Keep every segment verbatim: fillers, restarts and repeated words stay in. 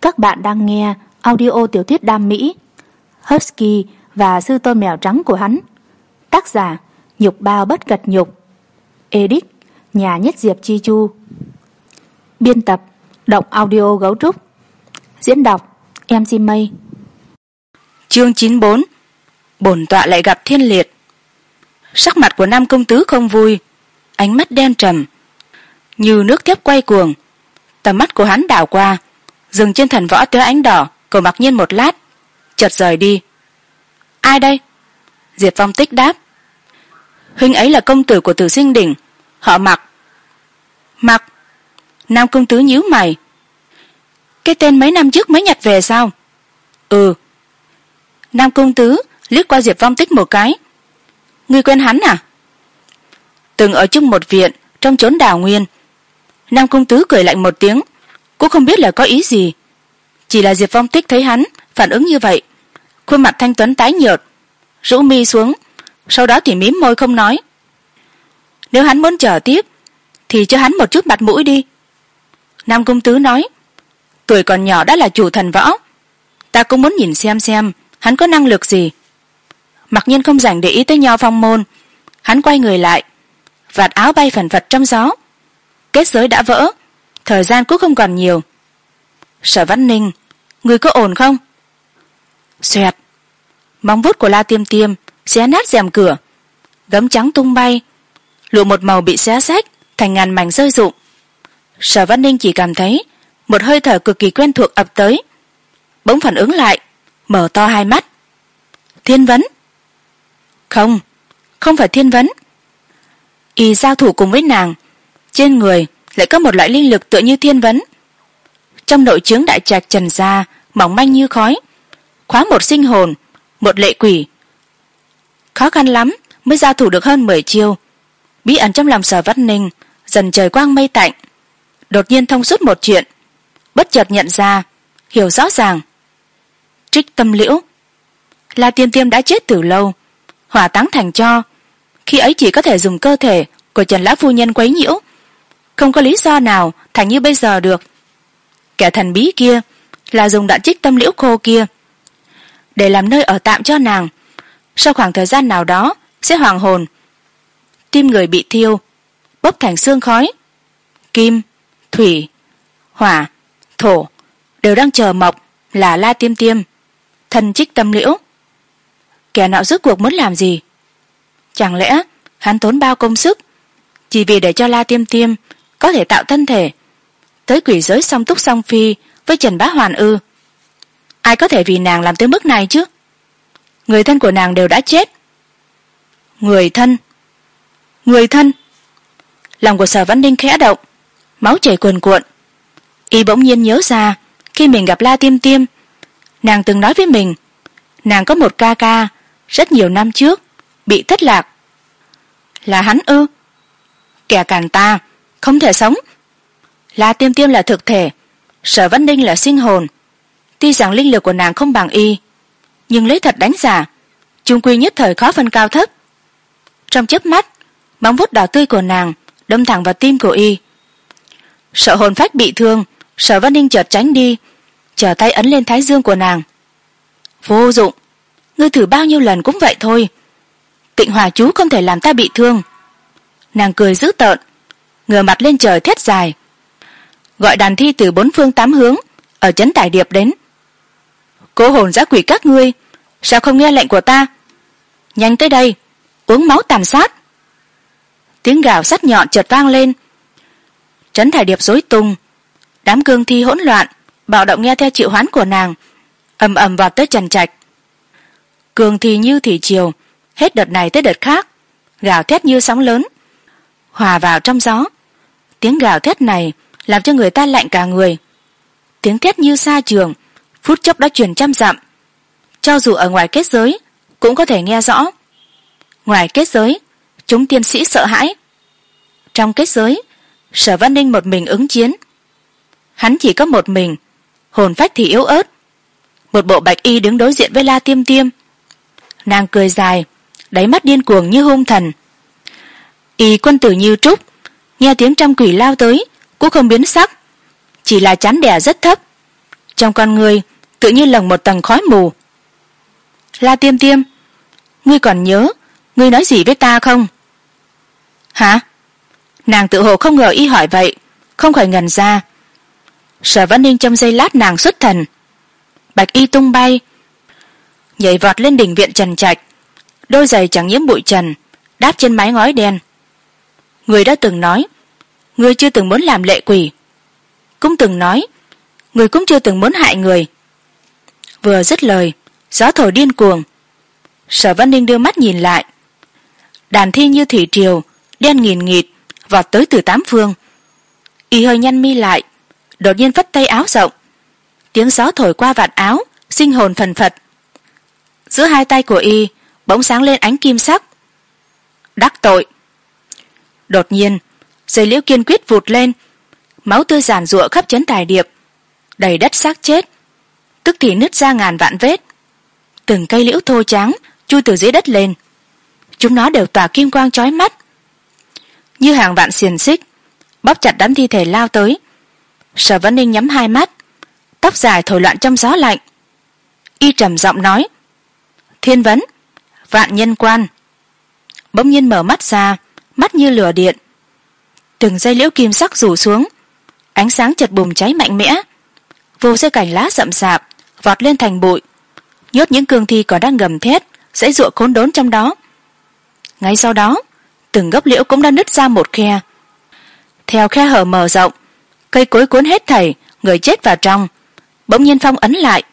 Các bạn đang nghe audio tiểu thuyết đam mỹ Husky và sư tôn mèo trắng của hắn. Tác giả Nhục Bao Bất Cật Nhục. Edit Nhà Nhất Diệp Chi Chu. Biên tập Động Audio Gấu Trúc. Diễn đọc em xê Mây. Chương chín mươi bốn. Bổn tọa lại gặp thiên liệt. Sắc mặt của Nam công tứ không vui, ánh mắt đen trầm như nước thép quay cuồng. Tầm mắt của hắn đảo qua, dừng trên thần võ tứa ánh đỏ của Mặc Nhiên một lát, chợt rời đi. Ai đây? Diệp Phong Tích đáp. Huynh ấy là công tử của Tử Sinh Đỉnh, họ Mặc. Mặc? Nam công tứ nhíu mày. Cái tên mấy năm trước mới nhặt về sao? Ừ. Nam công tứ liếc qua Diệp Phong Tích một cái. Ngươi quen hắn à? Từng ở chung một viện trong chốn đào nguyên. Nam công tứ cười lạnh một tiếng, cũng không biết là có ý gì. Chỉ là Diệp Phong Tích thấy hắn phản ứng như vậy, khuôn mặt thanh tuấn tái nhợt, rũ mi xuống, sau đó thì mím môi không nói. Nếu hắn muốn chờ tiếp thì cho hắn một chút mặt mũi đi. Nam công tứ nói. Tuổi còn nhỏ đã là chủ thần võ, ta cũng muốn nhìn xem xem hắn có năng lực gì. Mặc Nhiên không dành để ý tới Nho Phong môn, hắn quay người lại, vạt áo bay phần phật trong gió. Kết giới đã vỡ, thời gian cũng không còn nhiều. Sở Văn Ninh, người có ổn không? Xoẹt, móng vuốt của La Tiêm Tiêm xé nát rèm cửa, gấm trắng tung bay, lụa một màu bị xé xách thành ngàn mảnh rơi rụng. Sở Văn Ninh chỉ cảm thấy một hơi thở cực kỳ quen thuộc ập tới, bỗng phản ứng lại, mở to hai mắt. Thiên Vấn? Không, không phải Thiên Vấn. Y giao thủ cùng với nàng, trên người lại có một loại linh lực tựa như thiên vấn. Trong nội chướng đại trạch trần gia mỏng manh như khói, khóa một sinh hồn, một lệ quỷ. Khó khăn lắm mới giao thủ được hơn mười chiêu. Bí ẩn trong lòng Sở Văn Ninh dần trời quang mây tạnh, đột nhiên thông suốt một chuyện, bất chợt nhận ra, hiểu rõ ràng. Trích Tâm Liễu, La Tiên Tiêm đã chết từ lâu, hỏa táng thành tro. Khi ấy chỉ có thể dùng cơ thể của Trần lão phu nhân quấy nhiễu, không có lý do nào thành như bây giờ được. Kẻ thần bí kia là dùng đạn Trích Tâm Liễu khô kia để làm nơi ở tạm cho nàng, sau khoảng thời gian nào đó sẽ hoàng hồn. Tim người bị thiêu, bốc thành xương khói. Kim, thủy, hỏa, thổ đều đang chờ mộc là La Tiêm Tiêm, thân Trích Tâm Liễu. Kẻ nọ rốt cuộc muốn làm gì? Chẳng lẽ hắn tốn bao công sức chỉ vì để cho La Tiêm Tiêm có thể tạo thân thể tới quỷ giới song túc song phi với Trần Bá Hoàn ư? Ai có thể vì nàng làm tới mức này chứ? Người thân của nàng đều đã chết. Người thân? Người thân? Lòng của Sở Văn Ninh khẽ động, máu chảy cuồn cuộn. Y bỗng nhiên nhớ ra, khi mình gặp La Tiêm Tiêm, nàng từng nói với mình nàng có một ca ca rất nhiều năm trước bị thất lạc. Là hắn ư? Kẻ càn ta không thể sống. La Tiêm Tiêm là thực thể, Sở Văn Ninh là sinh hồn. Tuy rằng linh lực của nàng không bằng y, nhưng lấy thật đánh giả, chung quy nhất thời khó phân cao thấp. Trong chớp mắt, móng vuốt đỏ tươi của nàng đâm thẳng vào tim của y. Sợ hồn phách bị thương, Sở Văn Ninh chợt tránh đi, trở tay ấn lên thái dương của nàng. Vô dụng, ngươi thử bao nhiêu lần cũng vậy thôi. Tịnh Hòa chú không thể làm ta bị thương. Nàng cười dữ tợn, ngửa mặt lên trời thét dài, gọi đàn thi từ bốn phương tám hướng ở trấn Tải Điệp đến. Cố hồn dã quỷ các ngươi, sao không nghe lệnh của ta? Nhanh tới đây, uống máu tàn sát. Tiếng gào sắt nhọn chợt vang lên. Trấn Tải Điệp rối tung, đám cương thi hỗn loạn, bạo động nghe theo triệu hoán của nàng, ầm ầm vào tới Trần Trạch. Cương thi như thủy triều, hết đợt này tới đợt khác, gào thét như sóng lớn, hòa vào trong gió. Tiếng gào thét này làm cho người ta lạnh cả người. Tiếng thét như sa trường, phút chốc đã truyền trăm dặm. Cho dù ở ngoài kết giới cũng có thể nghe rõ. Ngoài kết giới, chúng tiên sĩ sợ hãi. Trong kết giới, Sở Văn Ninh một mình ứng chiến. Hắn chỉ có một mình, hồn phách thì yếu ớt. Một bộ bạch y đứng đối diện với La Tiêm Tiêm. Nàng cười dài, đáy mắt điên cuồng như hung thần. Y quân tử như trúc, nghe tiếng trăm quỷ lao tới cũng không biến sắc, chỉ là chán đẻ rất thấp, trong con người tự nhiên lồng một tầng khói mù. La Tiêm Tiêm, ngươi còn nhớ ngươi nói gì với ta không? Hả? Nàng tự hồ không ngờ y hỏi vậy, không khỏi ngần ra. Sở Vân Ninh trong giây lát nàng xuất thần, bạch y tung bay, nhảy vọt lên đỉnh viện trần trạch, đôi giày chẳng nhiễm bụi trần, đáp trên mái ngói đen. Người đã từng nói ngươi chưa từng muốn làm lệ quỷ, cũng từng nói người cũng chưa từng muốn hại người. Vừa dứt lời, gió thổi điên cuồng. Sở Vân Ninh đưa mắt nhìn lại, đàn thi như thủy triều đen nghìn nghịt vọt tới từ tám phương. Y hơi nhăn mi lại, đột nhiên phất tay áo rộng, tiếng gió thổi qua vạt áo sinh hồn phần phật. Giữa hai tay của y bỗng sáng lên ánh kim sắc. Đắc tội. Đột nhiên dây liễu kiên quyết vụt lên, máu tươi giàn giụa khắp trấn Tài Điệp, đầy đất xác chết, tức thì nứt ra ngàn vạn vết. Từng cây liễu thô trắng chui từ dưới đất lên, chúng nó đều tỏa kim quang chói mắt, như hàng vạn xiềng xích bóp chặt đám thi thể lao tới. Sở Vân Ninh nhắm hai mắt, tóc dài thổi loạn trong gió lạnh. Y trầm giọng nói: Thiên Vấn, Vạn Nhân Quan. Bỗng nhiên mở mắt ra, mắt như lửa điện, từng dây liễu kim sắc rủ xuống, ánh sáng chợt bùng cháy mạnh mẽ, vô số cành lá rậm rạp vọt lên thành bụi, nhốt những cương thi còn đang gầm thét giãy giụa khốn đốn trong đó. Ngay sau đó, từng gốc liễu cũng đã nứt ra một khe. Theo khe hở mở rộng, cây cối cuốn hết thảy người chết vào trong, bỗng nhiên phong ấn lại.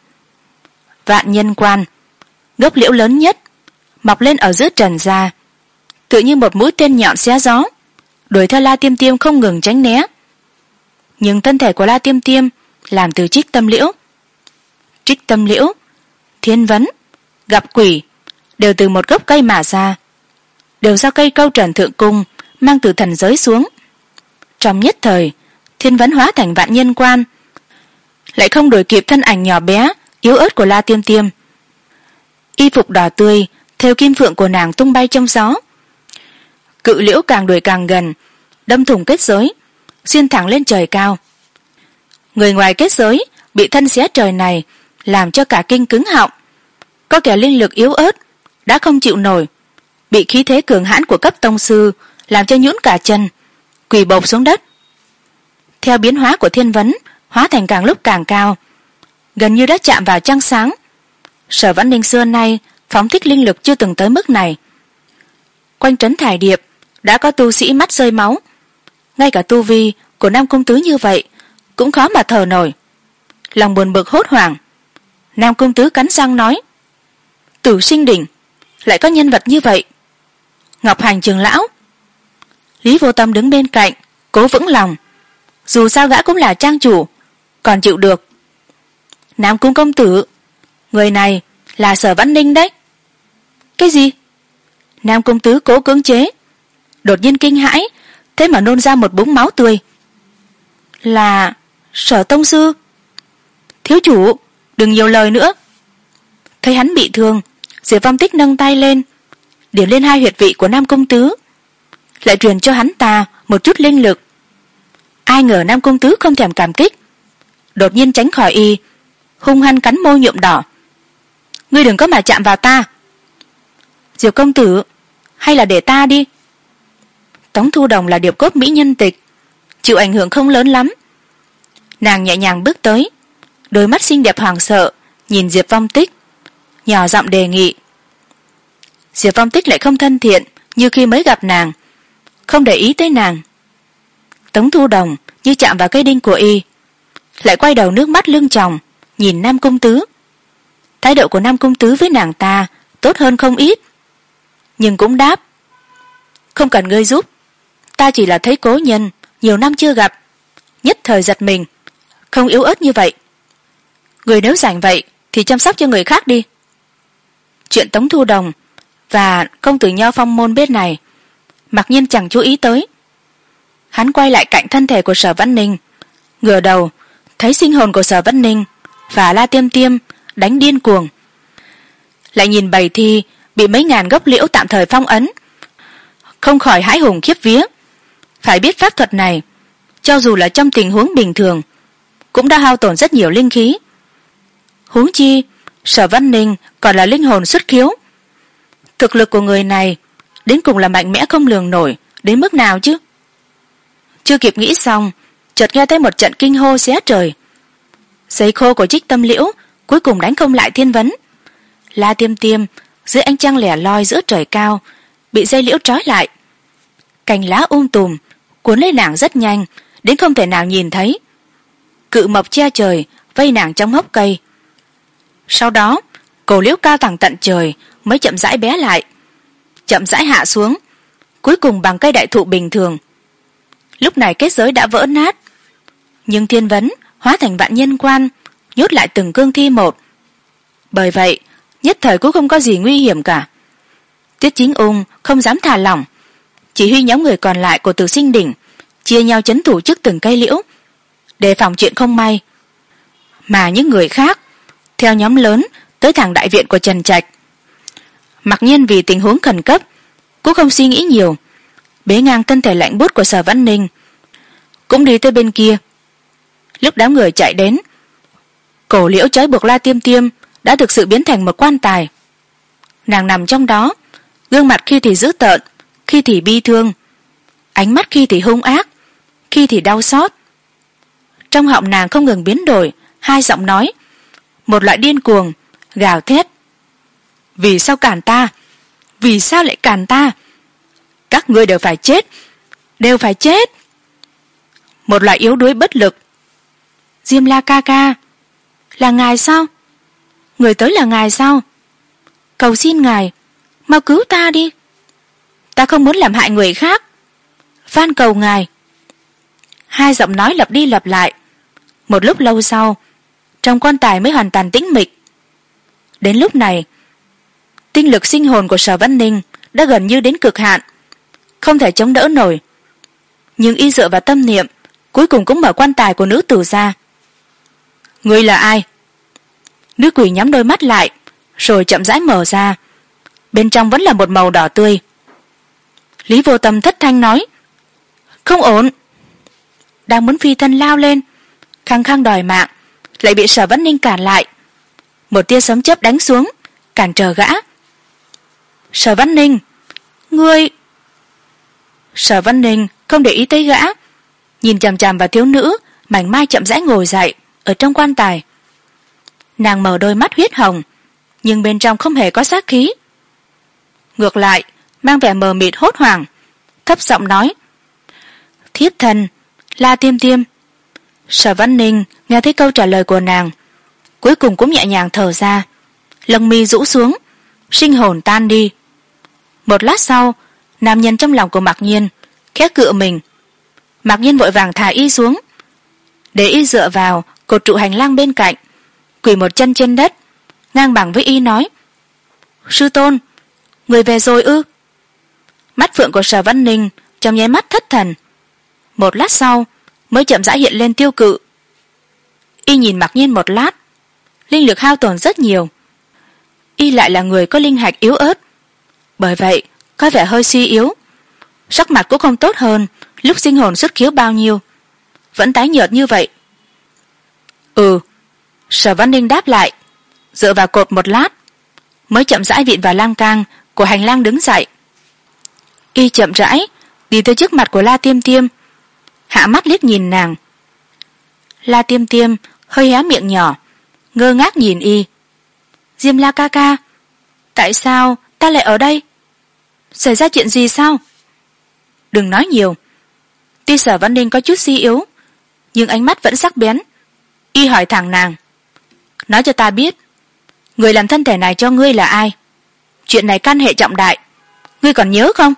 Vạn Nhân Quan, gốc liễu lớn nhất, mọc lên ở giữa trần gia, tự như một mũi tên nhọn xé gió, đuổi theo La Tiêm Tiêm không ngừng tránh né. Nhưng thân thể của La Tiêm Tiêm làm từ trích tâm liễu. Trích tâm liễu, thiên vấn, gặp quỷ đều từ một gốc cây mà ra, đều do cây câu trần thượng cung mang từ thần giới xuống. Trong nhất thời, thiên vấn hóa thành Vạn Nhân Quan, lại không đuổi kịp thân ảnh nhỏ bé yếu ớt của La Tiêm Tiêm. Y phục đỏ tươi theo kim phượng của nàng tung bay trong gió. Cự liễu càng đuổi càng gần, đâm thủng kết giới, xuyên thẳng lên trời cao. Người ngoài kết giới bị thân xé trời này làm cho cả kinh cứng họng, có kẻ linh lực yếu ớt đã không chịu nổi, bị khí thế cường hãn của cấp tông sư làm cho nhũn cả chân, quỳ bộp xuống đất. Theo biến hóa của thiên vấn hóa thành càng lúc càng cao, gần như đã chạm vào trăng sáng. Sở Vãn Ninh xưa nay phóng thích linh lực chưa từng tới mức này. Quanh trấn Thải Điệp đã có tu sĩ mắt rơi máu, ngay cả tu vi của Nam Cung Tứ như vậy cũng khó mà thở nổi. Lòng buồn bực hốt hoảng, Nam Cung Tứ cắn răng nói: Tử Sinh Đỉnh lại có nhân vật như vậy. Ngọc Hành trưởng lão. Lý Vô Tâm đứng bên cạnh cố vững lòng, dù sao gã cũng là trang chủ, còn chịu được. Nam Cung công tử, người này là Sở Vãn Ninh đấy. Cái gì? Nam Cung Tứ cố cưỡng chế, đột nhiên kinh hãi, thế mà nôn ra một búng máu tươi. Là Sở tông sư. Thiếu chủ, đừng nhiều lời nữa. Thấy hắn bị thương, Diệp Phong Tích nâng tay lên, điểm lên hai huyệt vị của Nam Cung Tứ, lại truyền cho hắn ta một chút linh lực. Ai ngờ Nam Cung Tứ không thèm cảm kích, đột nhiên tránh khỏi y, hung hăng cắn môi nhuộm đỏ. Ngươi đừng có mà chạm vào ta. Diệp công tử, hay là để ta đi. Tống Thu Đồng là điệp cốt mỹ nhân tịch, chịu ảnh hưởng không lớn lắm. Nàng nhẹ nhàng bước tới, đôi mắt xinh đẹp hoảng sợ nhìn Diệp Phong Tích, nhỏ giọng đề nghị. Diệp Phong Tích lại không thân thiện như khi mới gặp nàng, không để ý tới nàng. Tống Thu Đồng như chạm vào cây đinh của y, lại quay đầu nước mắt lưng tròng nhìn Nam Cung Tứ. Thái độ của Nam Cung Tứ với nàng ta tốt hơn không ít, nhưng cũng đáp: Không cần ngươi giúp, ta chỉ là thấy cố nhân nhiều năm chưa gặp, nhất thời giật mình, không yếu ớt như vậy. Người nếu rảnh vậy thì chăm sóc cho người khác đi. Chuyện Tống Thu Đồng và công tử Nho Phong môn bên này mặc nhiên chẳng chú ý tới. Hắn quay lại cạnh thân thể của Sở Vãn Ninh, ngửa đầu thấy sinh hồn của Sở Vãn Ninh và La Tiêm Tiêm đánh điên cuồng, lại nhìn bầy thi bị mấy ngàn gốc liễu tạm thời phong ấn, không khỏi hãi hùng khiếp vía. Phải biết pháp thuật này cho dù là trong tình huống bình thường cũng đã hao tổn rất nhiều linh khí, huống chi Sở Văn Ninh còn là linh hồn xuất khiếu. Thực lực của người này đến cùng là mạnh mẽ không lường nổi đến mức nào chứ. Chưa kịp nghĩ xong, chợt nghe thấy một trận kinh hô xé trời. Giấy khô của Trích Tâm Liễu cuối cùng đánh không lại Thiên Vấn. La Tiêm Tiêm dưới ánh trăng lẻ loi giữa trời cao bị dây liễu trói lại. Cành lá um tùm cuốn lấy nàng rất nhanh đến không thể nào nhìn thấy. Cự mộc che trời vây nàng trong hốc cây. Sau đó cổ liễu cao thẳng tận trời mới chậm rãi bé lại, chậm rãi hạ xuống, cuối cùng bằng cây đại thụ bình thường. Lúc này kết giới đã vỡ nát, nhưng Thiên Vấn hóa thành vạn nhân quan nhốt lại từng cương thi một. Bởi vậy nhất thời cũng không có gì nguy hiểm cả. Tiết Chính Ung không dám thả lỏng, chỉ huy nhóm người còn lại của Tử Sinh Đỉnh chia nhau trấn thủ trước từng cây liễu, đề phòng chuyện không may. Mà những người khác theo nhóm lớn tới thẳng đại viện của Trần Trạch. Mặc nhiên vì tình huống khẩn cấp cũng không suy nghĩ nhiều, bế ngang thân thể lạnh buốt của Sở Văn Ninh cũng đi tới bên kia. Lúc đám người chạy đến, cổ liễu trói buộc La Tiêm Tiêm đã thực sự biến thành một quan tài. Nàng nằm trong đó, gương mặt khi thì dữ tợn, khi thì bi thương, ánh mắt khi thì hung ác, khi thì đau xót. Trong họng nàng không ngừng biến đổi hai giọng nói, một loại điên cuồng gào thét: vì sao cản ta, vì sao lại cản ta, các ngươi đều phải chết, đều phải chết. Một loại yếu đuối bất lực: Diêm La ca ca, là ngài sao, người tới là ngài sao, cầu xin ngài mau cứu ta đi, ta không muốn làm hại người khác, van cầu ngài. Hai giọng nói lặp đi lặp lại. Một lúc lâu sau, trong quan tài mới hoàn toàn tĩnh mịch. Đến lúc này, tinh lực sinh hồn của Sở Văn Ninh đã gần như đến cực hạn, không thể chống đỡ nổi. Nhưng y dựa vào tâm niệm, cuối cùng cũng mở quan tài của nữ tử ra. Ngươi là ai? Nữ quỷ nhắm đôi mắt lại, rồi chậm rãi mở ra. Bên trong vẫn là một màu đỏ tươi. Lý Vô Tâm thất thanh nói: không ổn. Đang muốn phi thân lao lên, khăng khăng đòi mạng, lại bị Sở Văn Ninh cản lại. Một tia sấm chớp đánh xuống, cản trở gã. Sở Văn Ninh, ngươi... Sở Văn Ninh không để ý tới gã, nhìn chằm chằm vào thiếu nữ mảnh mai chậm rãi ngồi dậy ở trong quan tài. Nàng mở đôi mắt huyết hồng, nhưng bên trong không hề có sát khí, ngược lại mang vẻ mờ mịt hốt hoảng, thấp giọng nói: thiếp thần La Tiêm Tiêm. Sở Văn Ninh nghe thấy câu trả lời của nàng, cuối cùng cũng nhẹ nhàng thở ra, lông mi rũ xuống, sinh hồn tan đi. Một lát sau, nam nhân trong lòng của Mạc Nhiên khẽ cựa mình. Mạc Nhiên vội vàng thả y xuống, để y dựa vào cột trụ hành lang bên cạnh, quỳ một chân trên đất, ngang bằng với y nói: sư tôn, người về rồi ư? Mắt phượng của Sở Văn Ninh trong nháy mắt thất thần, một lát sau mới chậm rãi hiện lên tiêu cự. Y nhìn Mạc Nhiên một lát, linh lực hao tổn rất nhiều. Y lại là người có linh hạch yếu ớt, bởi vậy có vẻ hơi suy yếu, sắc mặt cũng không tốt hơn lúc sinh hồn xuất khiếu bao nhiêu, vẫn tái nhợt như vậy. Ừ. Sở Văn Ninh đáp lại, dựa vào cột một lát, mới chậm rãi vịn vào lan can của hành lang đứng dậy. Y chậm rãi đi tới trước mặt của La Tiêm Tiêm, hạ mắt liếc nhìn nàng. La Tiêm Tiêm hơi hé miệng nhỏ, ngơ ngác nhìn y. Diêm La ca ca, tại sao ta lại ở đây? Xảy ra chuyện gì sao? Đừng nói nhiều. Tuy Sở Văn Ninh có chút suy yếu, nhưng ánh mắt vẫn sắc bén. Y hỏi thẳng nàng: nói cho ta biết, người làm thân thể này cho ngươi là ai? Chuyện này căn hệ trọng đại, ngươi còn nhớ không?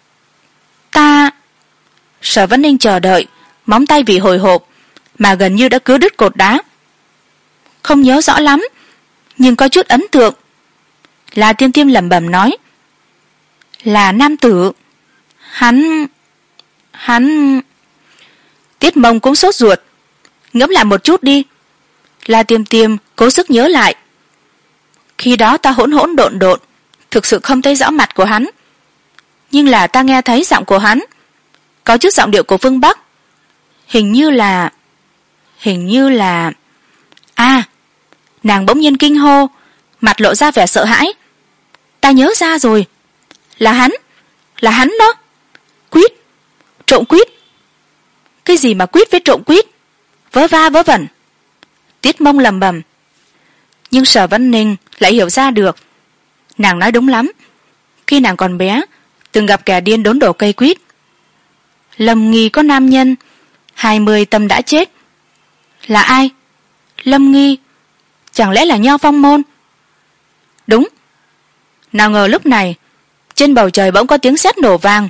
Ta... Sở Văn Ninh chờ đợi, móng tay vì hồi hộp mà gần như đã cứa đứt cột đá. Không nhớ rõ lắm, nhưng có chút ấn tượng. La Tiêm Tiêm lẩm bẩm nói: là nam tử. Hắn... Hắn... Tiết Mông cũng sốt ruột. Ngẫm lại một chút đi. La Tiêm Tiêm cố sức nhớ lại. Khi đó ta hỗn hỗn độn độn, thực sự không thấy rõ mặt của hắn, nhưng là ta nghe thấy giọng của hắn, có chút giọng điệu của phương Bắc. Hình như là... Hình như là... À, nàng bỗng nhiên kinh hô, mặt lộ ra vẻ sợ hãi. Ta nhớ ra rồi, là hắn, là hắn đó. Quýt, trộm quýt. Cái gì mà quýt với trộm quýt? Vớ va vớ vẩn. Tiết Mông lầm bầm. Nhưng Sở Văn Ninh lại hiểu ra được. Nàng nói đúng lắm. Khi nàng còn bé, từng gặp kẻ điên đốn đổ cây quýt. Lâm Nghi có nam nhân, hai mươi tâm đã chết. Là ai? Lâm Nghi. Chẳng lẽ là Nho Phong Môn? Đúng. Nào ngờ lúc này, trên bầu trời bỗng có tiếng sét nổ vang.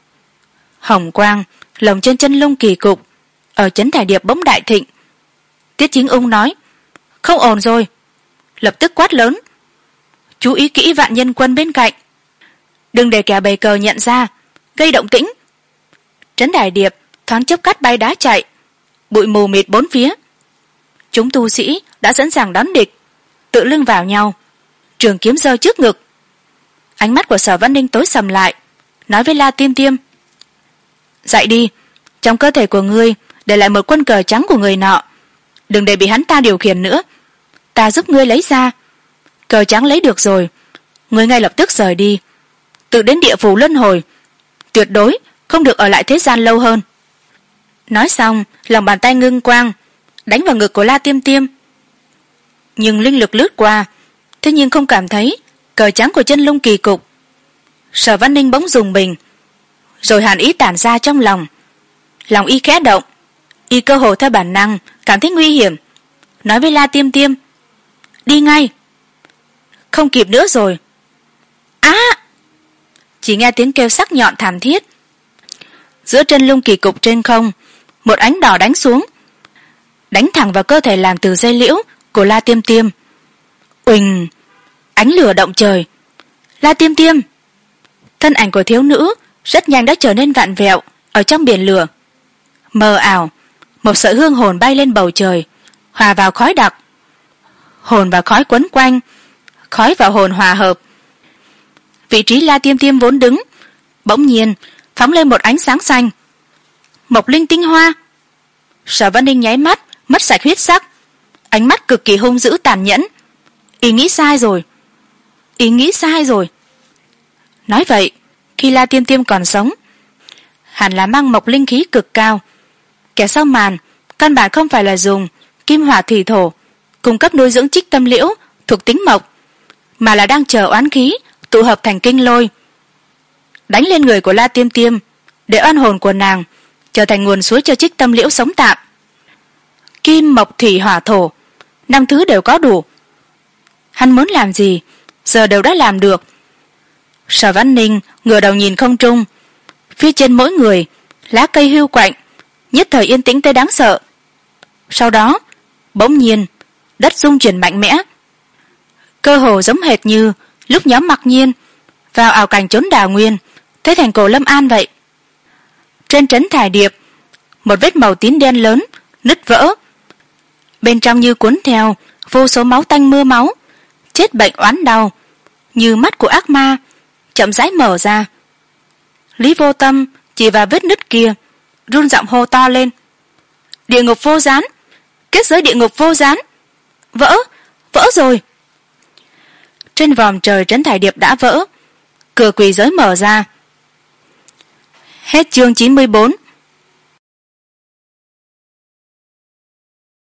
Hồng quang lồng trên chân lung kỳ cục ở trấn Thải Điệp bỗng đại thịnh. Tiết Chính Ung nói, không ổn rồi. Lập tức quát lớn, chú ý kỹ vạn nhân quân bên cạnh, đừng để kẻ bày cờ nhận ra, gây động tĩnh. Trấn Thải Điệp thoáng chốc cắt bay đá chạy, bụi mù mịt bốn phía. Chúng tu sĩ đã sẵn sàng đón địch, tự lưng vào nhau, trường kiếm giơ trước ngực. Ánh mắt của Sở Văn Ninh tối sầm lại, nói với La Tiêm Tiêm, dậy đi, trong cơ thể của ngươi để lại một quân cờ trắng của người nọ, đừng để bị hắn ta điều khiển nữa. Ta giúp ngươi lấy ra. Cờ trắng lấy được rồi, ngươi ngay lập tức rời đi, tự đến địa phủ luân hồi, tuyệt đối không được ở lại thế gian lâu hơn. Nói xong, lòng bàn tay ngưng quang đánh vào ngực của La Tiêm Tiêm. Nhưng linh lực lướt qua, thế nhưng không cảm thấy cờ trắng của chân lung kỳ cục. Sở Văn Ninh bỗng dùng mình, rồi hàn ý tản ra trong lòng. Lòng y khẽ động, y cơ hồ theo bản năng cảm thấy nguy hiểm, nói với La Tiêm Tiêm, đi ngay. Không kịp nữa rồi. Á! Chỉ nghe tiếng kêu sắc nhọn thảm thiết. Giữa chân lung kỳ cục trên không, một ánh đỏ đánh xuống, đánh thẳng vào cơ thể làm từ dây liễu của La Tiêm Tiêm. Uỳnh! Ánh lửa động trời. La Tiêm Tiêm! Thân ảnh của thiếu nữ rất nhanh đã trở nên vặn vẹo ở trong biển lửa. Mờ ảo, một sợi hương hồn bay lên bầu trời, hòa vào khói đặc. Hồn và khói quấn quanh, khói và hồn hòa hợp. Vị trí La Tiêm Tiêm vốn đứng bỗng nhiên phóng lên một ánh sáng xanh. Mộc linh tinh hoa. Sở Văn Ninh nháy mắt mất sạch huyết sắc, ánh mắt cực kỳ hung dữ tàn nhẫn. Ý nghĩ sai rồi, ý nghĩ sai rồi. Nói vậy, khi La Tiêm Tiêm còn sống, hẳn là mang mộc linh khí cực cao. Kẻ sau màn căn bản không phải là dùng kim hỏa thủy thổ cung cấp nuôi dưỡng trích tâm liễu thuộc tính mộc, mà là đang chờ oán khí tụ hợp thành kinh lôi, đánh lên người của La Tiêm Tiêm, để oan hồn của nàng trở thành nguồn suối cho trích tâm liễu sống tạm. Kim mộc thủy hỏa thổ, năm thứ đều có đủ. Hắn muốn làm gì giờ đều đã làm được. Sở Văn Ninh ngửa đầu nhìn không trung, phía trên mỗi người lá cây hưu quạnh, nhất thời yên tĩnh tới đáng sợ. Sau đó bỗng nhiên đất rung chuyển mạnh mẽ, cơ hồ giống hệt như lúc nhóm Mặc Nhiên vào ảo cảnh trốn đào nguyên tới thành cổ Lâm An vậy. Trên trấn Thải Điệp, một vết màu tím đen lớn nứt vỡ, bên trong như cuốn theo vô số máu tanh mưa máu, chết bệnh oán đau, như mắt của ác ma chậm rãi mở ra. Lý Vô Tâm chỉ vào vết nứt kia, run giọng hô to lên, địa ngục vô gián, kết giới địa ngục vô gián, vỡ, vỡ rồi. Trên vòm trời trấn Thải Điệp đã vỡ, cửa quỷ giới mở ra. Hết chương chín mươi bốn.